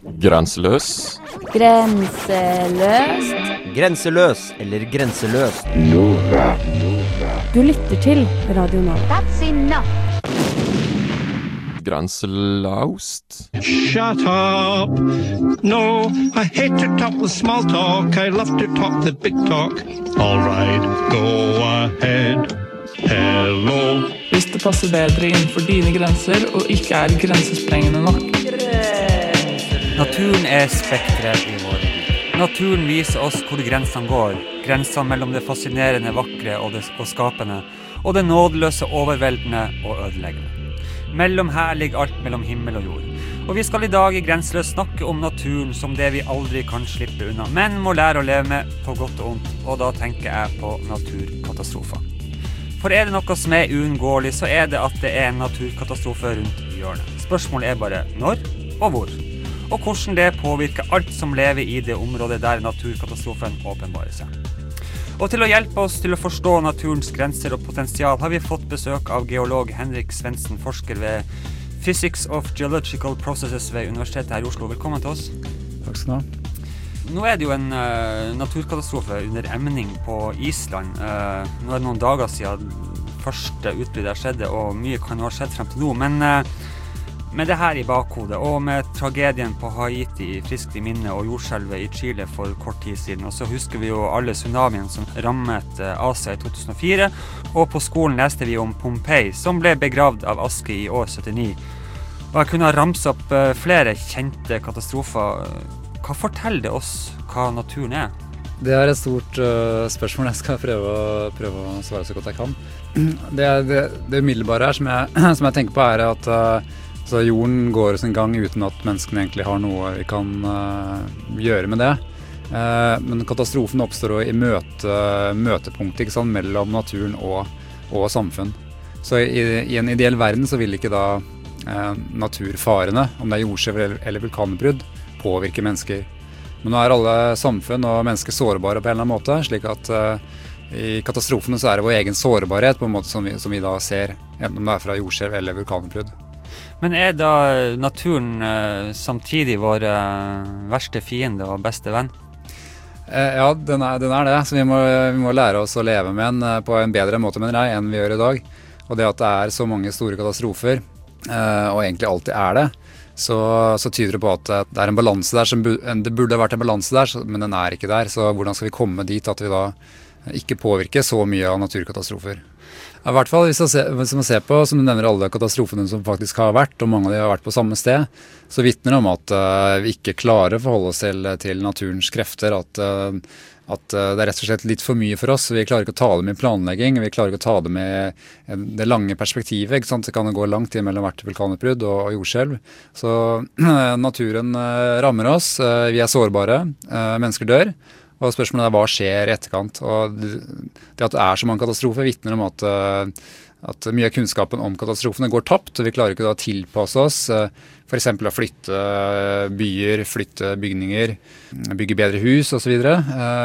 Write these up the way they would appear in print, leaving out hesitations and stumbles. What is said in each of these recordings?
Grenseløs. Grenseløst. Grenseløs eller grenseløs. Du lytter til Radio Nova. That's enough. Grenselaust. Shut up. No, I hate to talk the small talk. I love to talk the big talk. All right, go ahead. Hello. Hvis det passer bedre innenfor dine grenser og ikke er grensesprengende nok. Naturen er spektret i vår by. Naturen viser oss hvor grensene går. Grensene mellom det fascinerende, vakre og skapende, og det nådeløse, overveldende og ødeleggende. Mellom her ligger alt mellom himmel og jord. Og vi skal i dag i Grenseløs snakke om naturen som det vi aldri kan slippe unna, men må lære å leve med på godt og ondt, og da tenker jeg på naturkatastrofer. For er det noe som er uunngåelig, så er det at det er en naturkatastrofe rundt hjørnet. Spørsmålet er bare når og hvor, og hvordan det påvirker alt som lever i det området der naturkatastrofen åpenbarer seg. Og til å hjelpe oss til å forstå naturens grenser og potensial har vi fått besøk av geolog Henrik Svendsen, forsker ved Physics of Geological Processes ved Universitetet her i Oslo. Velkommen til oss. Takk skal du ha. Nå er det jo en naturkatastrofe under emning på Island. Nå er det noen dager siden første utbrudd der skjedde, og mye kan ha skjedd frem til nå. Men med det her i bakhodet, og med tragedien på Haiti friskt i minne og jordskjelvet i Chile for kort tid siden, og så husker vi jo alle tsunamien som rammet Asia i 2004, og på skolen leste vi om Pompeii, som ble begravd av aske i år 79. Og jeg kunne ramse opp flere kjente katastrofer. Hva forteller det oss hva naturen er? Det er et stort spørsmål. Jeg skal prøve å svare så godt jeg kan. Det umiddelbare her som jeg tenker på er at så jorden går sin gang uten at menneskene egentlig har noe vi kan gjøre med det. Men katastrofen oppstår i møtepunktet, ikke sant, mellom naturen og samfunn. Så i en ideell verden så vil ikke da naturfarene, om det er jordskjelv eller vulkanutbrudd, påvirke mennesker. Men nå er alle samfunn og mennesker sårbare på en eller annen måte, slik at i katastrofene så er det vår egen sårbarhet på en måte som vi da ser, enten om det er fra jordskjelv eller vulkanutbrudd. Men er da naturen samtidig vår verste fiende og beste venn? Ja, den er det. Så vi må lære oss å leve med den på en bedre måte, mener jeg, enn vi gjør i dag. Og det at det er så mange store katastrofer, og egentlig alltid er det, så tyder det på at det er en balanse der, det burde vært en balanse der, men den er ikke der. Så hvordan skal vi komme dit at vi da ikke påvirker så mye av naturkatastrofer? I hvert fall hvis man ser på, som du nevner, alle katastrofene som faktisk har vært, og mange av de har vært på samme sted, så vittner det om at vi ikke klarer å forholde oss til naturens krefter, at det er rett og slett litt for mye for oss. Vi klarer ikke å ta det med planlegging, vi klarer ikke å ta det med det lange perspektivet, ikke sant? Det kan gå langt mellom hvert vulkanutbrudd og jordskjelv. Så naturen rammer oss, vi er sårbare, mennesker dør. Og spørsmålet er hva skjer i etterkant. Og det at det er så mange katastrofer vittner om at mye av kunnskapen om katastrofene går tapt, og vi klarer ikke da å tilpasse oss, for eksempel å flytte byer, flytte bygninger, bygge bedre hus og så videre,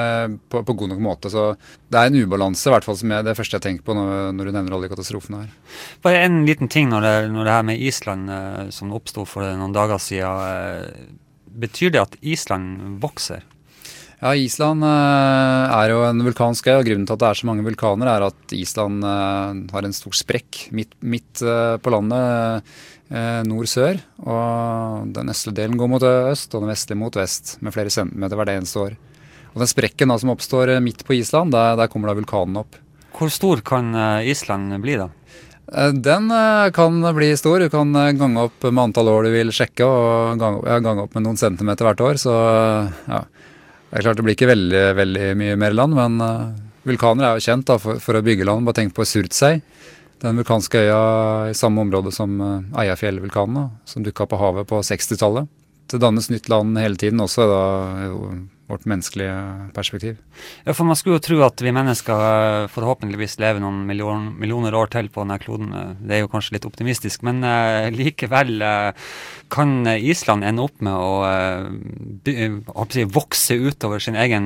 på god nok måte. Så det er en ubalanse, i hvert fall som er det første jeg tenker på når du nevner alle de katastrofene her. Bare en liten ting når det her med Island som oppstod for noen dager siden, betyr det at Island vokser? Ja, Island er jo en vulkansk øy, og grunnen til at det er så mange vulkaner er at Island har en stor sprekk midt på landet, nord-sør, og den østlige delen går mot øst, og den vestlige mot vest, med flere centimeter hver eneste år. Og den sprekken da, som oppstår midt på Island, der kommer da vulkanen opp. Hvor stor kan Island bli da? Den kan bli stor. Du kan gange opp med antall år du vil sjekke, og gange opp med noen centimeter hvert år, så ja. Det er klart det blir ikke veldig, veldig mye mer land, men vulkaner er jo kjent da, for å bygge land. Bare tenk på Surtsey, den vulkanske øya i samme område som Eyjafjallvulkanen, som dukket på havet på 60-tallet. Det dannes nytt land hele tiden også, da, vårt menneskelige perspektiv. Ja, for man skulle jo tro at vi mennesker forhåpentligvis lever noen millioner år til på denne kloden. Det er jo kanskje litt optimistisk, men likevel kan Island ende opp med å vokse utover sin egen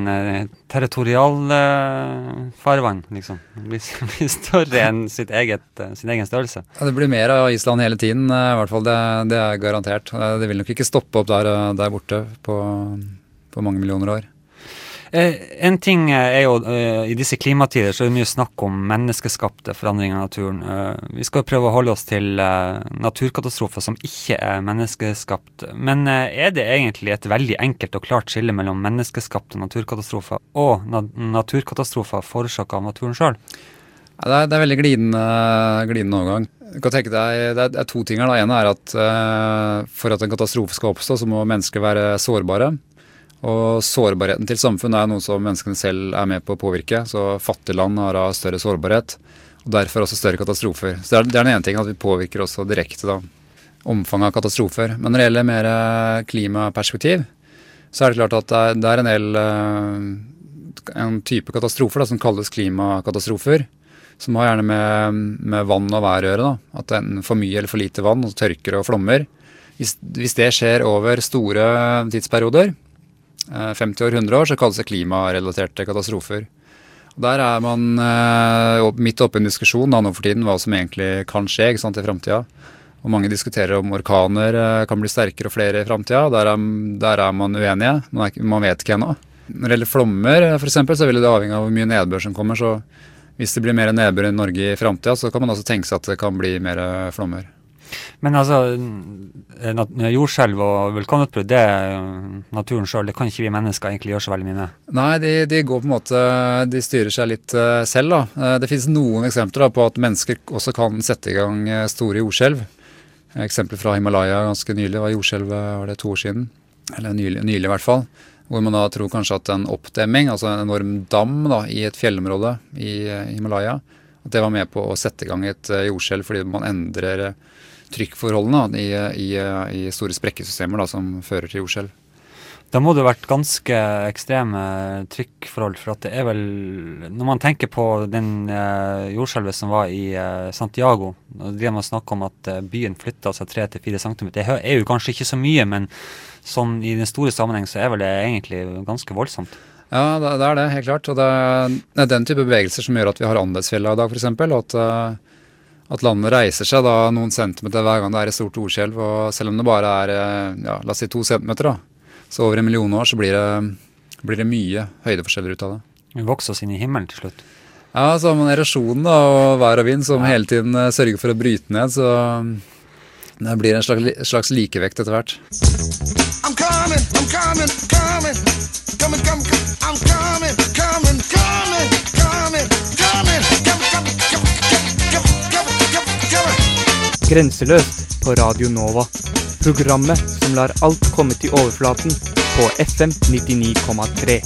territorialfarvann, liksom. Bli større enn sin egen størrelse. Ja, det blir mer av Island hele tiden, i hvert fall det er garantert. Det vil nok ikke stoppe opp der borte på mange millioner år. En ting er jo, i disse klimatider så er det mye snakk om menneskeskapte forandringer av naturen. Vi skal prøve å holde oss til naturkatastrofer som ikke er menneskeskapt. Men er det egentlig et veldig enkelt og klart skille mellom menneskeskapte naturkatastrofer og naturkatastrofer forårsaket av naturen selv? Ja, det er veldig glidende overgang. Du kan tenke deg, det er to ting her. Det ene er at for at en katastrofe skal oppstå, så må mennesker være sårbare. Og sårbarheten til samfunnet er noe som menneskene selv er med på å påvirke. Så fattige land har større sårbarhet, og derfor også større katastrofer. Så det er den ene tingen, at vi påvirker også direkte omfanget av katastrofer. Men når det gjelder mer klimaperspektiv, så er det klart at det er en type katastrofer som kalles klimakatastrofer, som har gjerne med vann og vær å gjøre. At det er for mye eller for lite vann, og tørker og flommer. Hvis det skjer over store tidsperioder, 50 år, 100 år, så kalles det klimarelaterte katastrofer. Og der er man midt oppe i en diskusjon nå for tiden, hva som egentlig kan skje, ikke sant, i fremtiden. Og mange diskuterer om orkaner kan bli sterkere og flere i fremtiden. Der er man uenige, man vet ikke ennå. Når det gjelder flommer, for eksempel, så vil det avhenge av hvor mye nedbør som kommer, så hvis det blir mer nedbør i Norge i fremtiden, så kan man også tenke seg at det kan bli mer flommer. Men altså, jordskjelv og vulkanutbrudd, det er naturen selv, det kan ikke vi mennesker egentlig gjøre så veldig mye med. Nei, de går på en måte, de styrer seg litt selv da. Det finnes noen eksempler på at mennesker også kan sette i gang store jordskjelv. Eksempel fra Himalaya ganske nylig var jordskjelv, var det 2 år siden, eller nylig i hvert fall, hvor man da tror kanskje at en oppdemming, altså en enorm dam i et fjellområde i Himalaya, at det var med på å sette i gang et jordskjelv fordi man endrer trykkforholdene i store sprekkesystemer som fører til jordskjelv. Da må det ha vært ganske ekstreme trykkforhold, for at det er vel, når man tenker på den jordskjelvet som var i Santiago, og det man snakker om at byen flyttet seg 3-4 cm, det er jo kanskje ikke så mye, men sånn i den store sammenheng så er vel det egentlig ganske voldsomt. Ja, det er det, helt klart. Og det er den type bevegelser som gjør at vi har Andesfjella i dag, for eksempel, og at landet reiser seg da noen centimeter hver gang det er et stort jordskjelv, og selv om det bare er, la oss si 2 centimeter da, så over 1 million år så blir det mye høydeforskjeller ut av det. Vi vokser oss inn i himmelen til slutt. Ja, så har man erosjonen da, og vær og vind som hele tiden sørger for å bryte ned, så det blir en slags likevekt etter hvert. I'm coming, I'm coming, coming, coming, coming, I'm coming, coming, coming, coming, coming, Grenseløst på Radio Nova. Programmet som lar alt komme til overflaten på FM 99,3.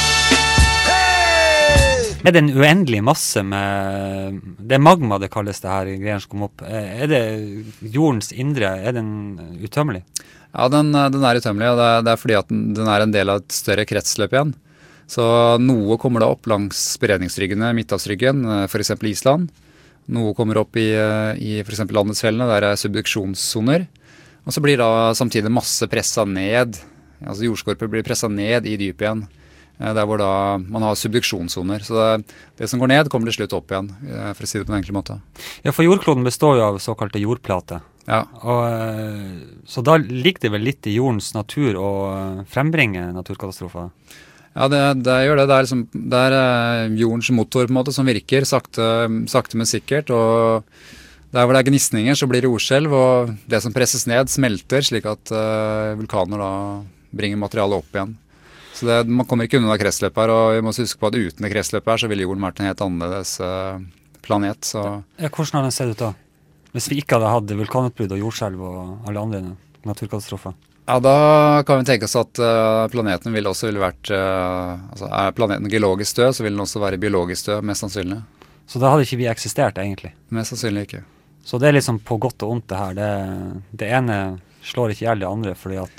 Er det en uendelig masse med, det er magma det kalles det her, greier som kom opp. Er det jordens indre, er den utømmelig? Ja, den er utømmelig, og det er fordi at den er en del av et større kretsløp igjen. Så noe kommer da opp langs beredningsryggene, Midthavsryggen, for eksempel Island. Noe kommer opp i for eksempel Andesfjellene, der er subduksjonssoner. Og så blir da samtidig masse presset ned, altså jordskorper blir presset ned i dyp igjen, der hvor da man har subduksjonssoner. Så det som går ned kommer til slutt opp igjen, for å si det på en enkel måte. Ja, for jordkloden består jo av såkalte jordplater. Ja. Så da ligger det vel litt i jordens natur å frembringe naturkatastrofer? Ja, det gjør det. Det er jordens motor på en måte som virker sakte men sikkert, og der hvor det er gnisninger så blir det jordskjelv, og det som presses ned smelter slik at vulkaner da bringer materialet opp igjen. Så man kommer ikke unna kretsløpet her, og vi må huske på at uten det kretsløpet her så ville jorden vært en helt annerledes planet. Så. Ja, hvordan har den sett ut da? Hvis vi ikke hadde hatt vulkanutbrudd og jordskjelv og alle andre naturkatastrofer? Ja, da kan vi tenke oss at planeten ville vært, altså er planeten geologisk død, så vil den også være biologisk død, mest sannsynlig. Så da hadde ikke vi eksistert egentlig? Mest sannsynlig ikke. Så det er liksom på godt og ondt det her. Det ene slår ikke ihjel det andre, fordi at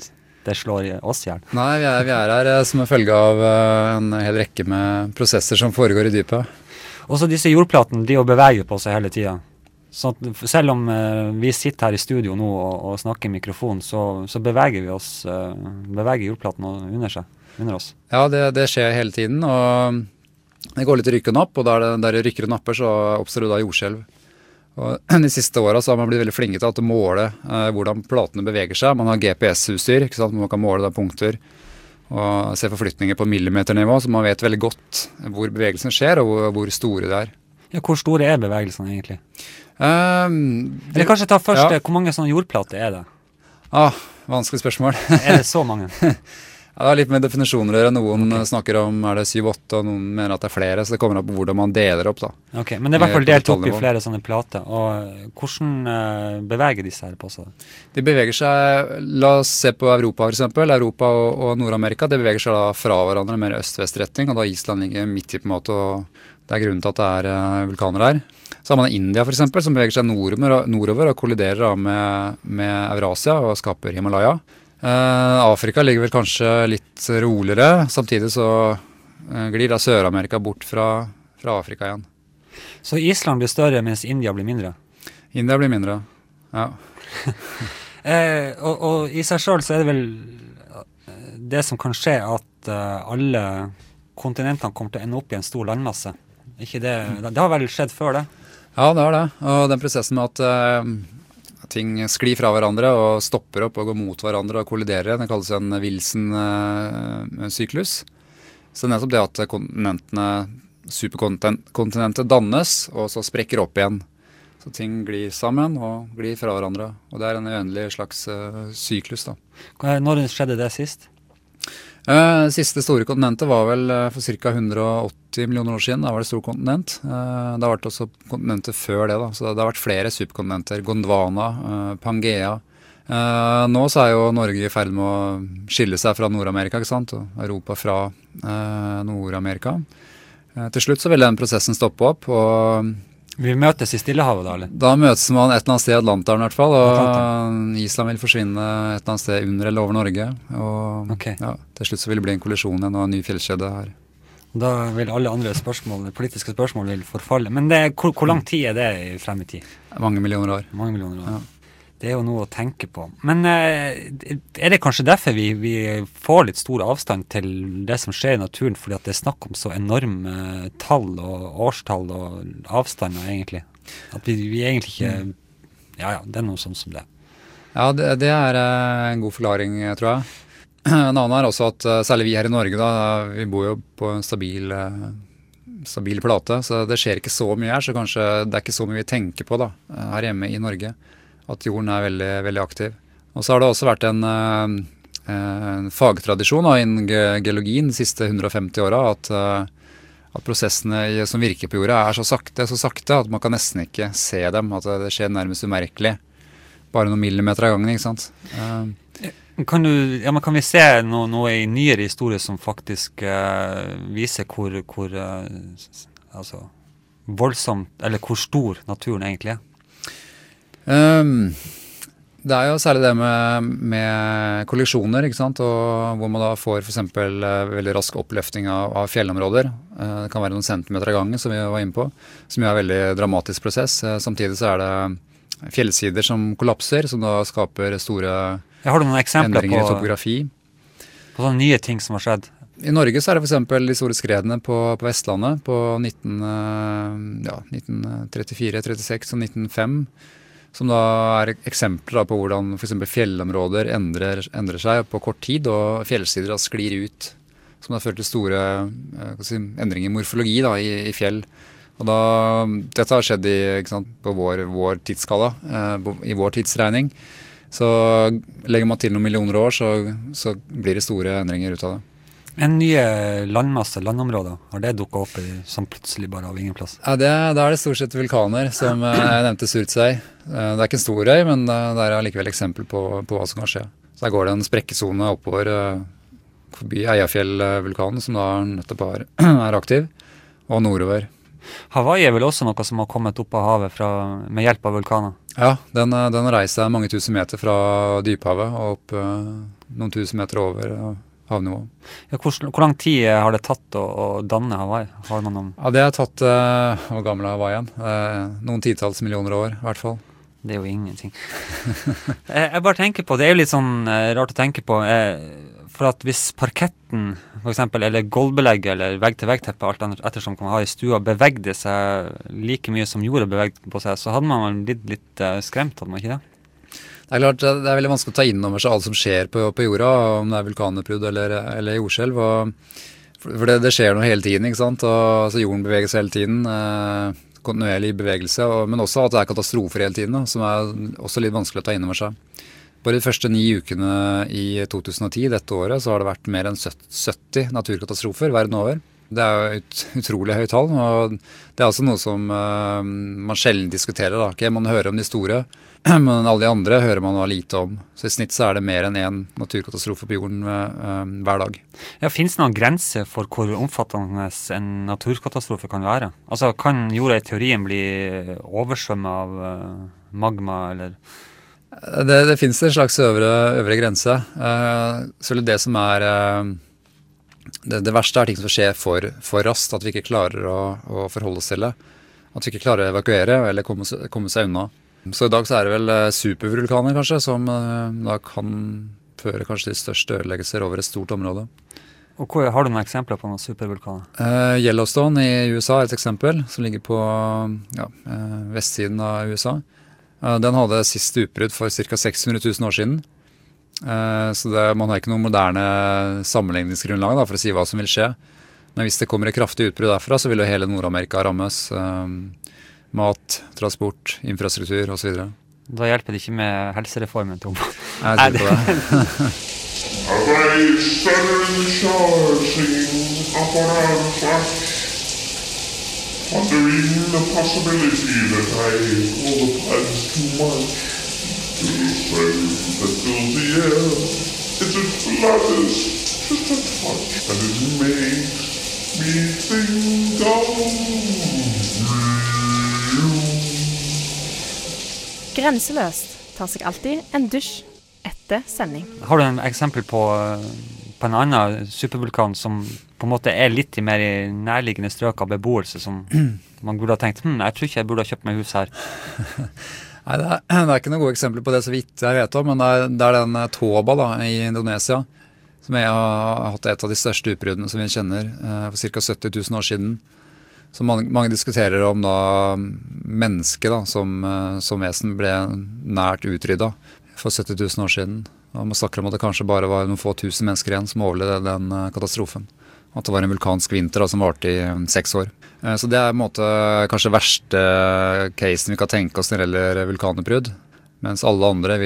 det slår oss ihjel. Nei, vi er her som en følge av en hel rekke med prosesser som foregår i dypet. Og så disse jordplatene, de beveger på seg hele tiden. Så selv om vi sitter her i studio nå og snakker i mikrofon, så beveger vi oss, beveger jordplaten under oss. Ja, det skjer hele tiden, og det går litt rykk og napp, og der det rykker og napper, så oppstår det da jordskjelv. Og de siste årene så har man blitt veldig flinke til å måle hvordan platene beveger seg. Man har GPS-utstyr, ikke sant? Man kan måle da punkter og se forflytninger på millimeternivå, så man vet veldig godt hvor bevegelsen skjer og hvor store det er. Ja, hvor store er bevegelsene egentlig? Eller kanskje ta først, hvor mange sånne jordplater er det? Vanskelig spørsmål. Er det så mange? Ja, det har litt med definisjoner å gjøre. Noen snakker om er det 7-8, og noen mener at det er flere, så det kommer opp på hvordan man deler opp da. Ok, men det er i hvert fall delt opp i flere sånne plater, og hvordan beveger disse her på seg? De beveger seg, la oss se på Europa for eksempel, Europa og Nord-Amerika, det beveger seg da fra hverandre mer øst-vest-retning, og da Island ligger midt i på en måte, og det er grunnen til at det er vulkaner der. Så har man India for eksempel, som beveger seg nordover og kolliderer da med Eurasia og skaper Himalaya. Afrika ligger vel kanskje litt roligere, samtidig så glir da Sør-Amerika bort fra Afrika igjen. Så Island blir større mens India blir mindre? India blir mindre, ja. Og i seg selv så er det vel det som kan skje at alle kontinentene kommer til å ende opp i en stor landmasse. Ikke det har vel skjedd før det? Ja, det har det. Og den prosessen med at ting sklir fra hverandre og stopper opp og går mot hverandre og kolliderer. Det kalles en Wilson-syklus. Så det er nettopp det at superkontinentet dannes, og så sprekker opp igjen. Så ting glir sammen og glir fra hverandre. Og det er en uendelig slags syklus da. Når skjedde det sist? Siste store kontinentet var vel for ca. 180 millioner år siden. Da var det store kontinent. Det har vært også kontinenter før det da. Så det har vært flere superkontinenter. Gondwana, Pangea. Nå så er jo Norge i ferd med å skille seg fra Nord-Amerika, ikke sant? Og Europa fra Nord-Amerika. Til slutt så vil den prosessen stoppe opp, og vi møtes i Stillehavet da, eller? Da møtes man et eller annet sted i Atlanteren i hvert fall, og Island vil forsvinne et eller annet sted under eller over Norge, og ja, til slutt så vil det bli en kollisjon igjen og en ny fjellkjede her. Da vil alle andre politiske spørsmål vil forfalle, men hvor lang tid er det frem i tid? Mange millioner år. Mange millioner år. Ja. Det er jo noe å tenke på. Men er det kanskje derfor vi får litt stor avstand til det som skjer i naturen, fordi at det er snakk om så enorme tall og årstall og avstander egentlig? At vi egentlig ikke... Ja, det er noe sånn som det. Ja, det er en god forklaring, tror jeg. En annen er også at, særlig vi her i Norge da, vi bor jo på en stabil plate, så det skjer ikke så mye her, så kanskje det er ikke så mye vi tenker på da, her hjemme i Norge. At jorden er veldig, veldig aktiv. Og så har det også vært en fagtradisjon innen geologien de siste 150 årene, at prosessene som virker på jorda er så sakte at man kan nesten ikke se dem, at det skjer nærmest umerkelig. Bare noen millimeter av gangen, ikke sant? Kan vi se noe i nyere historie som faktisk viser hvor voldsomt, eller hvor stor naturen egentlig er? Det er jo særlig det med kollisjoner, ikke sant? Og hvor man da får for eksempel veldig rask oppløfting av fjellområder. Det kan være noen centimeter av gangen, som vi var inne på, som jo er en veldig dramatisk prosess. Samtidig så er det fjellsider som kollapser, som da skaper store endringer i topografi. På sånne nye ting som har skjedd? I Norge så er det for eksempel de store skredene på Vestlandet på 1934, 36 og 1905, som da er eksempler på hvordan for eksempel fjellområder endrer seg på kort tid, og fjellsider da sklir ut, som har ført til store endringer i morfologi da, i fjell. Og dette har skjedd på vår tidsskala, i vår tidsregning. Så legger man til noen millioner år, så blir det store endringer ut av det. En nye landmasse, landområder, har det dukket opp som plutselig bare av ingen plass? Ja, da er det stort sett vulkaner, som jeg nevnte Surtsey. Det er ikke en stor øy, men det er likevel eksempel på hva som kan skje. Så der går det en sprekkesone oppover forbi Eyjafjell-vulkanen, som da nettopp er aktiv, og nordover. Hawaii er vel også noe som har kommet opp av havet med hjelp av vulkaner? Ja, den reiser seg mange tusen meter fra dyphavet og opp noen tusen meter over havnivå. Ja, hvor lang tid har det tatt å danne Hawaii? Har man noen? Ja, det har tatt, hvor gammel er Hawaii igjen? Noen titalls millioner år, i hvert fall. Det er jo ingenting. Jeg bare tenker på, det er jo litt sånn rart å tenke på, for at hvis parketten, for eksempel, eller gulvbelegget, eller vegg-til-vegg-teppe, alt annet ettersom man har i stua, bevegde seg like mye som jorda bevegde på seg, så hadde man blitt litt skremt, hadde man ikke det? Det er klart, det er veldig vanskelig å ta inn over seg alt som skjer på jorda, om det er vulkanutbrudd eller jordskjelv, for det skjer noe hele tiden, ikke sant? Og, så jorden beveger seg hele tiden, kontinuerlig bevegelse, men også at det er katastrofer hele tiden, som er også litt vanskelig å ta inn over seg. Bare de første 9 ukene i 2010, dette året, så har det vært mer enn 70 naturkatastrofer verden over. Det er jo et utrolig høyt tall, og det er altså noe som man sjelden diskuterer. Da. Okay, man hører om de store, men alle de andre hører man lite om. Så i snitt så er det mer enn 1 naturkatastrofe på jorden hver dag. Ja, finnes det noen grenser for hvor omfattende en naturkatastrofe kan være? Altså, kan jorda i teorien bli oversvømmet av magma, eller... Det finnes en slags øvre grense. Så det som er det verste er ting som skjer for raskt, at vi ikke klarer å forholde oss til det. At vi ikke klarer å evakuere eller komme seg unna. Så i dag så er det vel supervulkaner kanskje, som da kan føre kanskje til største ødeleggelser over et stort område. Og har du noen eksempler på noen supervulkaner? Yellowstone i USA er et eksempel, som ligger på vestsiden av USA. Den hadde siste utbrudd for ca. 600 000 år siden. Så man har ikke noe moderne sammenligningsgrunnlag for å si hva som vil skje. Men hvis det kommer et kraftig utbrudd derfra, så vil jo hele Nord-Amerika rammes. Mat, transport, infrastruktur og så videre. Da hjelper det ikke med helsereformen, Tom. Jeg tror på det. As I stutter in the shower singing up on our flash, pondering the possibility that I call the plans too much to the silence that fills the air. It's a flutters, just a touch, and it makes me think of you. Grenseløst tar seg alltid en dusj etter sending. Har du en eksempel på en annen supervulkan som på en måte er litt mer i nærliggende strøk av beboelse, som man burde ha tenkt, jeg tror ikke jeg burde ha kjøpt meg hus her? Nei, det er ikke noen gode eksempler på det så vidt jeg vet om, men det er den Toba i Indonesia, som har hatt et av de største utbruddene som vi kjenner for ca. 70 000 år siden. Så mange diskuterer om mennesket som vesen ble nært utryddet for 70 000 år siden. Og man snakker om at det kanskje bare var noen få tusen mennesker igjen som overlevde den katastrofen. At det var en vulkansk vinter som varte i 6 år. Så det er på en måte kanskje verste casen vi kan tenke oss når det gjelder vulkanutbrudd. Mens alle andre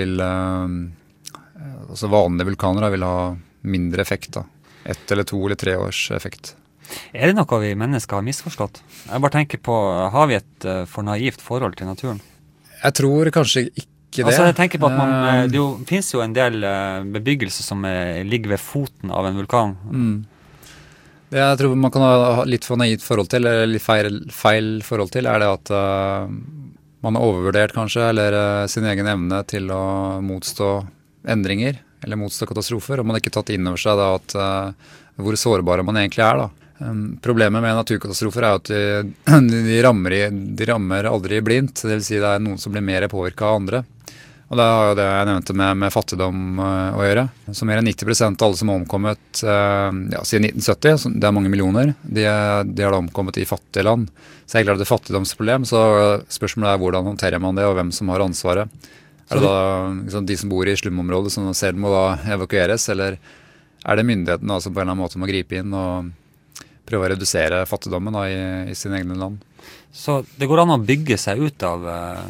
altså vanlige vulkaner vil ha mindre effekt. 1 eller 2 eller 3 års effekt. Er det noe vi mennesker har misforstått? Jeg bare tenker på, har vi et for naivt forhold til naturen? Jeg tror kanskje ikke det. Altså jeg tenker på at det finnes jo en del bebyggelse som ligger ved foten av en vulkan. Det jeg tror man kan ha litt for naivt forhold til, eller litt feil forhold til, er det at man har overvurdert kanskje, eller sin egen evne til å motstå endringer, eller motstå katastrofer, og man har ikke tatt inn over seg at hvor sårbare man egentlig er. Problemet med naturkatastrofer er at de rammer aldri blindt, det vil si det er noen som blir mer påvirket av andre. Og det har jo det jeg nevnte med fattigdom å gjøre. Så mer enn 90% av alle som har omkommet siden 1970, det er mange millioner, de har da omkommet i fattige land. Så jeg klarer det fattigdomsproblem, så spørsmålet er hvordan håndterer man det, og hvem som har ansvaret. Er det da de som bor i slumområdet som selv må da evakueres, eller er det myndighetene som på en eller annen måte må gripe inn og prøve å redusere fattigdommen i sine egne land? Så det går an å bygge seg ut av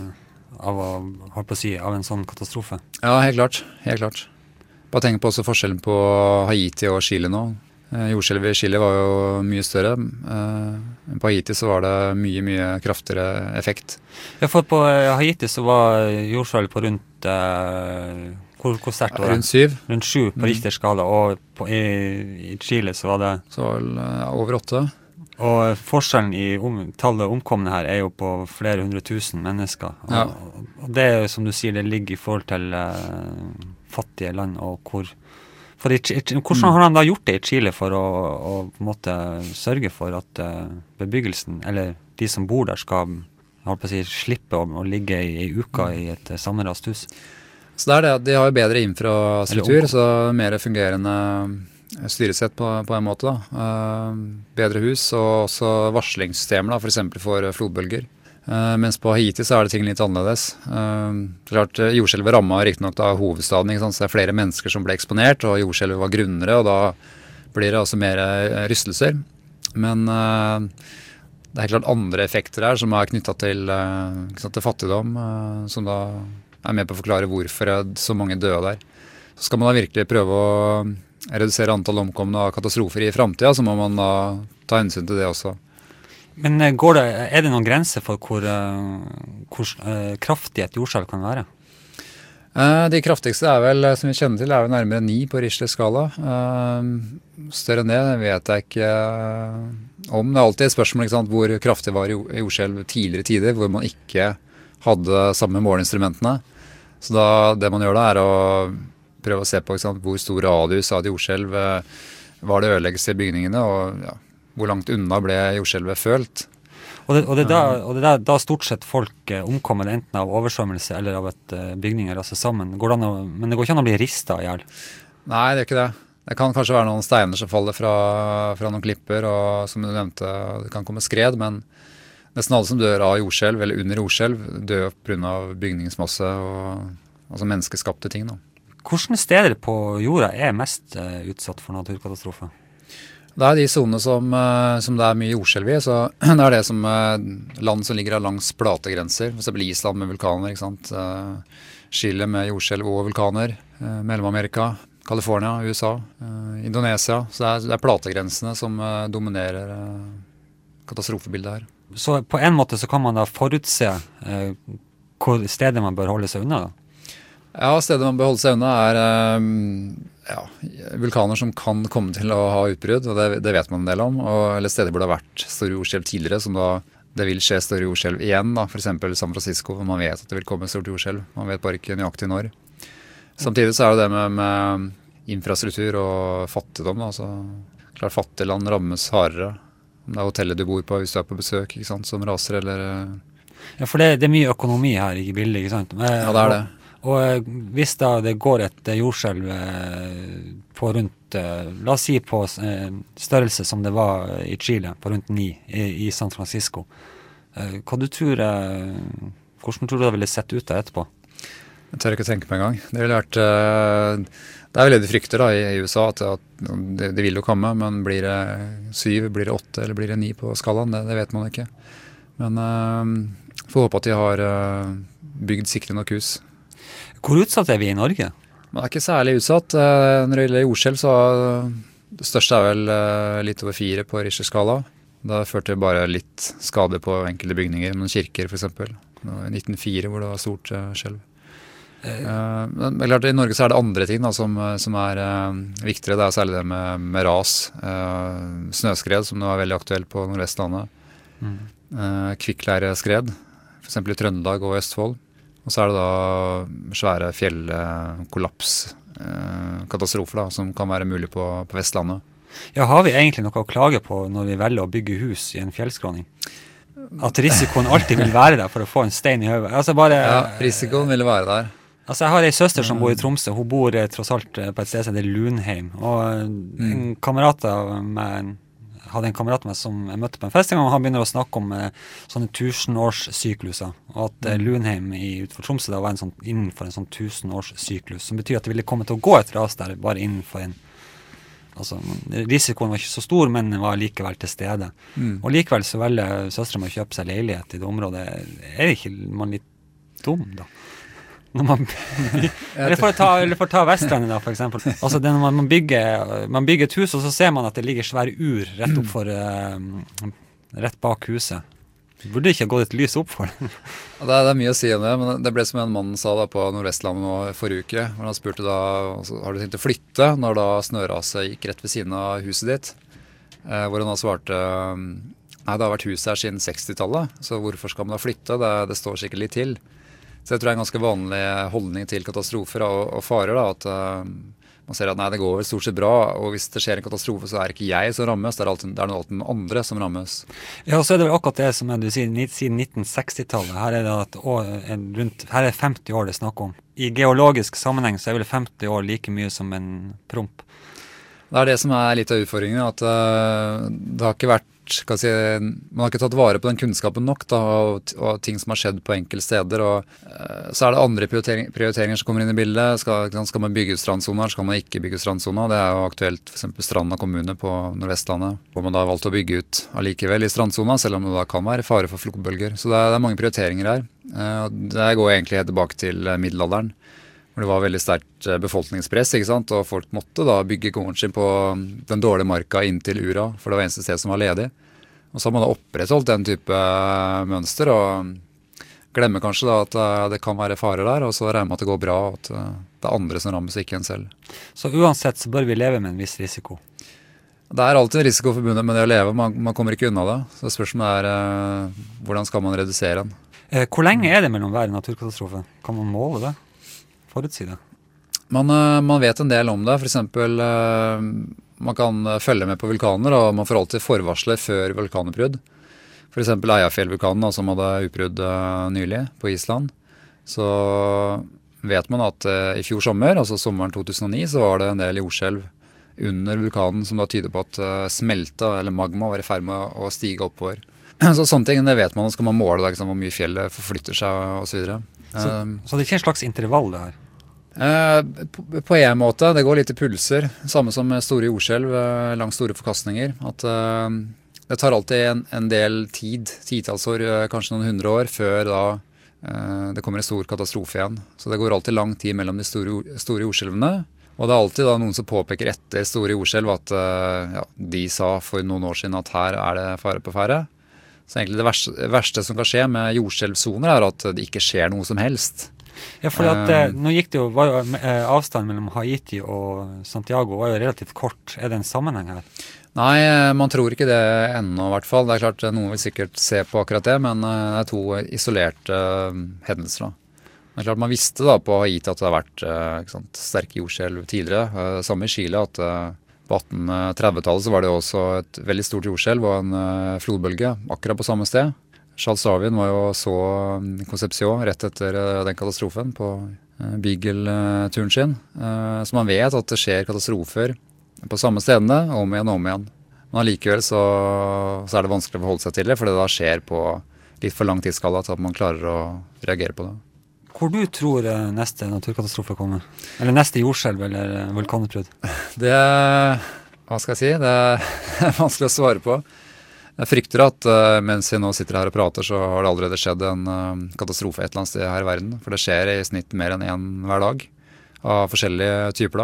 en sånn katastrofe? Ja, helt klart. Bare tenk på også forskjellen på Haiti og Chile nå. Jordskjelvet i Chile var jo mye større. På Haiti så var det mye kraftigere effekt. Ja, for på Haiti så var jordskjelv på rundt hvor sterkt var det? Rundt 7. Rundt 7 på Richter skala, og i Chile så var det? Så over 8. Og forskjellen i tallet omkomne her jo på flere 100 000 mennesker. Og det jo, som du sier, det ligger i forhold til fattige land, og hvordan har de da gjort det i Chile for å på en måte sørge for at bebyggelsen, eller de som bor der, skal slippe å ligge i uka i et sammenrast hus? Så det det, de har jo bedre infrastruktur, så mer fungerende styresett på en måte da. Bedre hus og også varslingssystemer da, for eksempel for flodbølger. Mens på Haiti så det ting litt annerledes. Klart, jordskjelvet rammet riktig nok da hovedstaden, ikke sant? Så det flere mennesker som ble eksponert, og jordskjelvet var grunnere, og da blir det også mer rystelser. Men det helt klart andre effekter her som knyttet til fattigdom, som da med på å forklare hvorfor så mange døde der. Så skal man da virkelig prøve å redusere antall omkomne av katastrofer i fremtiden, så må man da ta hensyn til det også. Men det noen grenser for hvor kraftig et jordskjelv kan være? De kraftigste vel, som vi kjenner til, vel nærmere 9 på Richter-skala. Større enn det vet jeg ikke om. Det alltid et spørsmål, ikke sant, hvor kraftig var jordskjelv tidligere tider, hvor man ikke hadde samme måleinstrumentene. Så da, det man gjør da å prøve å se på hvor stor radius av et jordskjelv var det ødeleggelse i bygningene, og hvor langt unna ble jordskjelvet følt. Og det da stort sett folk omkommer enten av oversvømmelse eller av et bygninger raser sammen. Men det går ikke an å bli ristet ihjel? Nei, det ikke det. Det kan kanskje være noen steiner som faller fra noen klipper, og som du nevnte, det kan komme skred, men nesten alle som dør av jordskjelv eller under jordskjelv dør på grunn av bygningsmasse og altså menneskeskapte ting da. Hvilke steder på jorda mest utsatt for naturkatastrofer? Det de zonene som det mye jordskjelv i, så det det som land som ligger langs plategrenser, for eksempel Island med vulkaner, ikke sant? Chile med jordskjelv og vulkaner, Mellom-Amerika, California, USA, Indonesia, så det plategrensene som dominerer katastrofebildet her. Så på en måte så kan man da forutse hvor stedet man bør holde seg unna da? Ja, stedet man bør holde seg unna vulkaner som kan komme til å ha utbrudd, og det vet man en del om, eller steder hvor det har vært store jordskjelv tidligere, som da det vil skje store jordskjelv igjen, da, for eksempel San Francisco, hvor man vet at det vil komme stort jordskjelv, man vet bare ikke nøyaktig når. Samtidig så det med infrastruktur og fattigdom, da, så klart fattige land rammes hardere. Det hotellet du bor på hvis du på besøk, ikke sant, som raser, eller... Ja, for det mye økonomi her i bildet, ikke sant? Ja, det det. Og hvis da det går et jordskjelv på rundt, la oss si på størrelse som det var i Chile, på rundt 9 i San Francisco, hvordan tror du det ville sett ut der etterpå? Jeg tør ikke tenke på en gang. Det ville vært... Det vel det de frykter da i USA, at det vil jo komme, men blir det 7, blir det 8 eller blir det 9 på skalaen, det vet man ikke. Men får håpe at de har bygd sikre nok hus. Hvor utsatt vi i Norge? Man ikke særlig utsatt. Når det gjelder jordskjelv, så det største vel litt over 4 på Richter-skala. Da førte det bare litt skade på enkelte bygninger, noen kirker for eksempel. I 1904 hvor det var stort skjelv. Men klart, i Norge så det andre ting da, som viktigere. Det særlig det med ras, snøskred som nå veldig aktuelt på Nordvestlandet, kvikkleireskred, for eksempel i Trøndelag og Østfold. Og så det da svære fjellkollaps, katastrofer da, som kan være mulig på Vestlandet. Ja, har vi egentlig noe å klage på når vi velger å bygge hus i en fjellskråning? At risikoen alltid vil være der for å få en stein i hodet? Altså ja, risikoen vil være der. Altså, jeg har en søster som bor i Tromsø. Hun bor tross alt på et sted som heter Lunheim. Og en kamerat hadde en kamerat med som jeg møtte på en fest en gang, og han begynner å snakke om sånne 1000-årssykluser, og at Lunheim utenfor Tromsø da var innenfor en sånn 1000-årssyklus, som betyr at det ville komme til å gå et ras der bare innenfor risikoen var ikke så stor, men var likevel til stede. Og likevel så velger søsteren å kjøpe seg leilighet i det området. Ikke man litt dum da? Eller for å ta Vestlandet da, for eksempel. Altså, når man bygger et hus, og så ser man at det ligger svære rett opp for rett bak huset. Burde ikke gått et lys opp for det? Det mye å si om det, men det ble som en mann sa da på Nordvestlandet nå forrige uke, hvor han spurte da, har du tenkt å flytte når da snøraset gikk rett ved siden av huset ditt? hvor han da svarte nei, det har vært hus her siden 60-tallet, så hvorfor skal man da flytte? Det står sikkert litt til. Så jeg tror det er en ganske vanlig holdning til katastrofer og farer, da, at man ser at nei, det går vel stort sett bra, og hvis det skjer en katastrofe, så er det ikke jeg som rammes, det er alltid noen andre som rammes. Ja, og så er det vel akkurat det som du sier, siden 1960-tallet. Her er det her er 50 år det snakk om. I geologisk sammenheng så er vel 50 år like mye som en promp. Det er det som er litt av utfordringen, at det har ikke vært, man har ikke tatt vare på den kunnskapen nok da, og ting som har skjedd på enkelte steder, og så er det andre prioriteringer som kommer inn i bildet. Skal man bygge ut strandsoner, skal man ikke bygge ut strandsoner? Det er jo aktuelt for eksempel Stranda kommune på Nordvestlandet, hvor man da har valgt å bygge ut allikevel i strandsona, selv om det da kan være fare for flodbølger. Så det er mange prioriteringer her. Det går egentlig helt tilbake til middelalderen, hvor det var veldig sterkt befolkningspress, ikke sant? Og folk måtte da bygge gården sin på den dårlige marka inn til Ura, for det var eneste sted som var ledig. Og så har man da opprettholdt den type mønster, og glemmer kanskje da at det kan være farer der, og så regner man at det går bra, og at det er andre som rammes, ikke en selv. Så uansett så bør vi leve med en viss risiko? Det er alltid en risiko forbundet med det å leve, man kommer ikke unna det. Så spørsmålet er hvordan skal man redusere den? Hvor lenge er det mellom hver naturkatastrofe? Kan man måle det? Forutsi det? Man vet en del om det. For eksempel, man kan følge med på vulkaner, og man får alltid forvarsler før vulkanutbrudd. For eksempel Eyjafjallvulkanen, som hadde utbrudd nylig på Island. Så vet man at i fjor sommer, altså sommeren 2009, så var det en del jordskjelv under vulkanen som da tyder på at smelta, eller magma, var i ferd med å stige oppover. Så sånne ting, det vet man, skal man måle det, hvor mye fjellet forflytter seg og så videre. Så det er ikke en slags intervall det her? På en måte, det går litt i pulser, samme som med store jordskjelv, langt store forkastninger, at det tar alltid en del tid, titalls år, kanskje noen 100 år, før da det kommer en stor katastrofe igjen. Så det går alltid lang tid mellom de store jordskjelvene, og det er alltid da noen som påpeker etter store jordskjelv at de sa for noen år siden at her er det fare på ferde. Så egentlig det verste som kan skje med jordskjelvsoner er at det ikke skjer noe som helst. Ja, for nå var jo avstanden mellom Haiti og Santiago var jo relativt kort. Er det en sammenheng her? Nei, man tror ikke det ennå i hvert fall. Det er klart noen vil sikkert se på akkurat det, men det er to isolerte hendelser da. Det er klart man visste da på Haiti at det har vært sterke jordskjelv tidligere. Samme i Chile at på 1830-tallet så var det også et veldig stort jordskjelv og en flodbølge akkurat på samme sted. Charles Darwin var jo så Concepción rett etter den katastrofen på Beagle-turen sin. Så man vet at det skjer katastrofer på samme stedene om igjen og om igjen. Men allikevel så er det vanskelig å forholde seg til det, for det da skjer på litt for lang tidsskala til at man klarer å reagere på det. Hvor du tror neste naturkatastrofe kommer? Eller neste jordskjelv eller vulkanutbrudd? Hva skal jeg si? Det er vanskelig å svare på. Jeg frykter at mens jeg nå sitter her og prater, så har det allerede skjedd en katastrofe et eller annet sted her i verden. For det skjer i snitt mer enn en hver dag, av forskjellige typer da.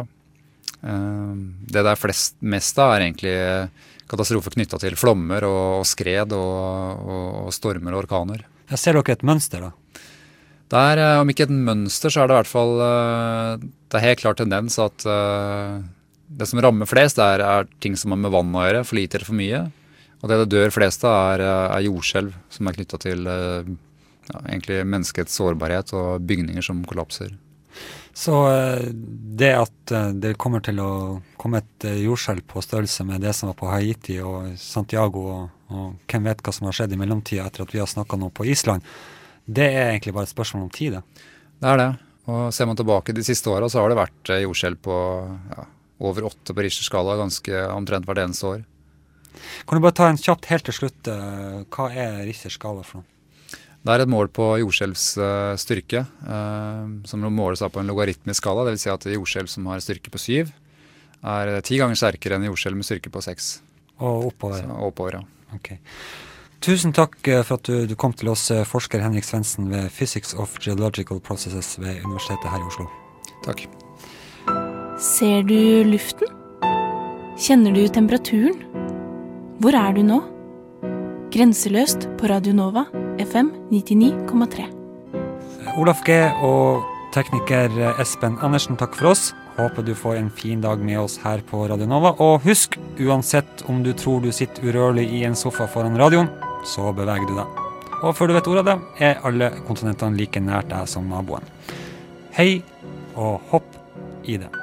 Det det er mest av er egentlig katastrofer knyttet til flommer og skred og stormer og orkaner. Jeg ser dere et mønster da? Det er, om ikke et mønster, så er det i hvert fall det er helt klart tendens at det som rammer flest er ting som har med vann å gjøre, for lite eller for mye. Og det dør flest av er jordskjelv, som er knyttet til egentlig menneskets sårbarhet og bygninger som kollapser. Så det at det kommer til å komme et jordskjelv på størrelse med det som var på Haiti og Santiago, og hvem vet hva som har skjedd i mellomtiden etter at vi har snakket nå på Island, det er egentlig bare et spørsmål om tid. Det er det. Og ser man tilbake de siste årene, så har det vært jordskjelv på over 8 på Richter-skala, ganske omtrent hvert eneste år. Kan du bare ta en kjapt helt til slutt, hva er Richter-skala for noe? Det er et mål på jordskjelvs styrke, som måles på en logaritmisk skala, det vil si at jordskjelv som har styrke på 7 er 10 ganger sterkere enn jordskjelv med styrke på 6. Og oppover? Så, oppover, ja. Ok. Tusen takk for at du kom til oss, forsker Henrik Svendsen ved Physics of Geological Processes ved Universitetet her i Oslo. Takk. Ser du luften? Kjenner du temperaturen? Hvor er du nå? Grenseløst på Radio Nova, FM 99,3. Olaf G. og tekniker Espen Andersen, takk for oss. håper du får en fin dag med oss her på Radio Nova. Og husk, uansett om du tror du sitter urørlig i en sofa foran radioen, så beveger du deg. Og før du vet ordet av det, alle kontinentene like nært deg som naboen. Hei, og hopp i det.